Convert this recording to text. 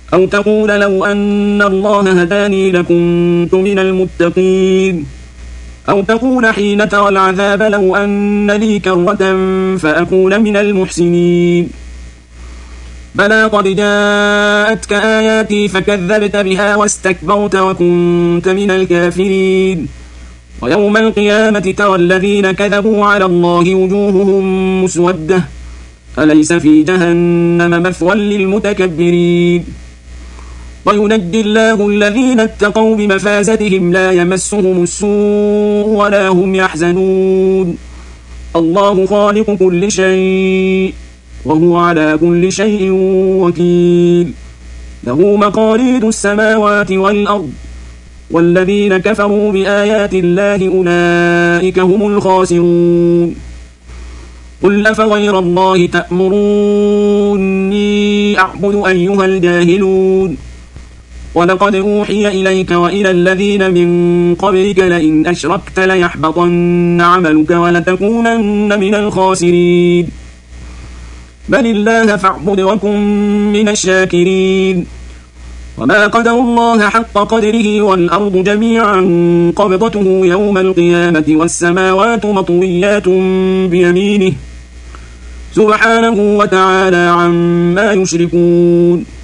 أو تقول لو أن الله هداني لكنت من المتقين، أو تقول حين ترى العذاب لو أن لي كرة فأكون من المحسنين. بلى قد جاءتك آياتي فكذبت بها واستكبرت وكنت من الكافرين. ويوم القيامة ترى الذين كذبوا على الله وجوههم مسودة أليس في جهنم مثوى للمتكبرين. وينجي الله الذين اتقوا بمفازتهم لا يمسهم السوء ولا هم يحزنون. الله خالق كل شيء وهو على كل شيء وكيل. له مقاليد السماوات والأرض والذين كفروا بآيات الله أولئك هم الخاسرون. قل أفغير الله تأمروني أعبد أيها الجاهلون. ولقد أوحي إليك وإلى الذين من قبلك لئن أشركت ليحبطن عملك ولتكونن من الخاسرين. بل الله فاعبد وكن من الشاكرين. وما قدر الله حق قدره والأرض جميعا قبضته يوم القيامة والسماوات مطويات بيمينه سبحانه وتعالى عما يشركون.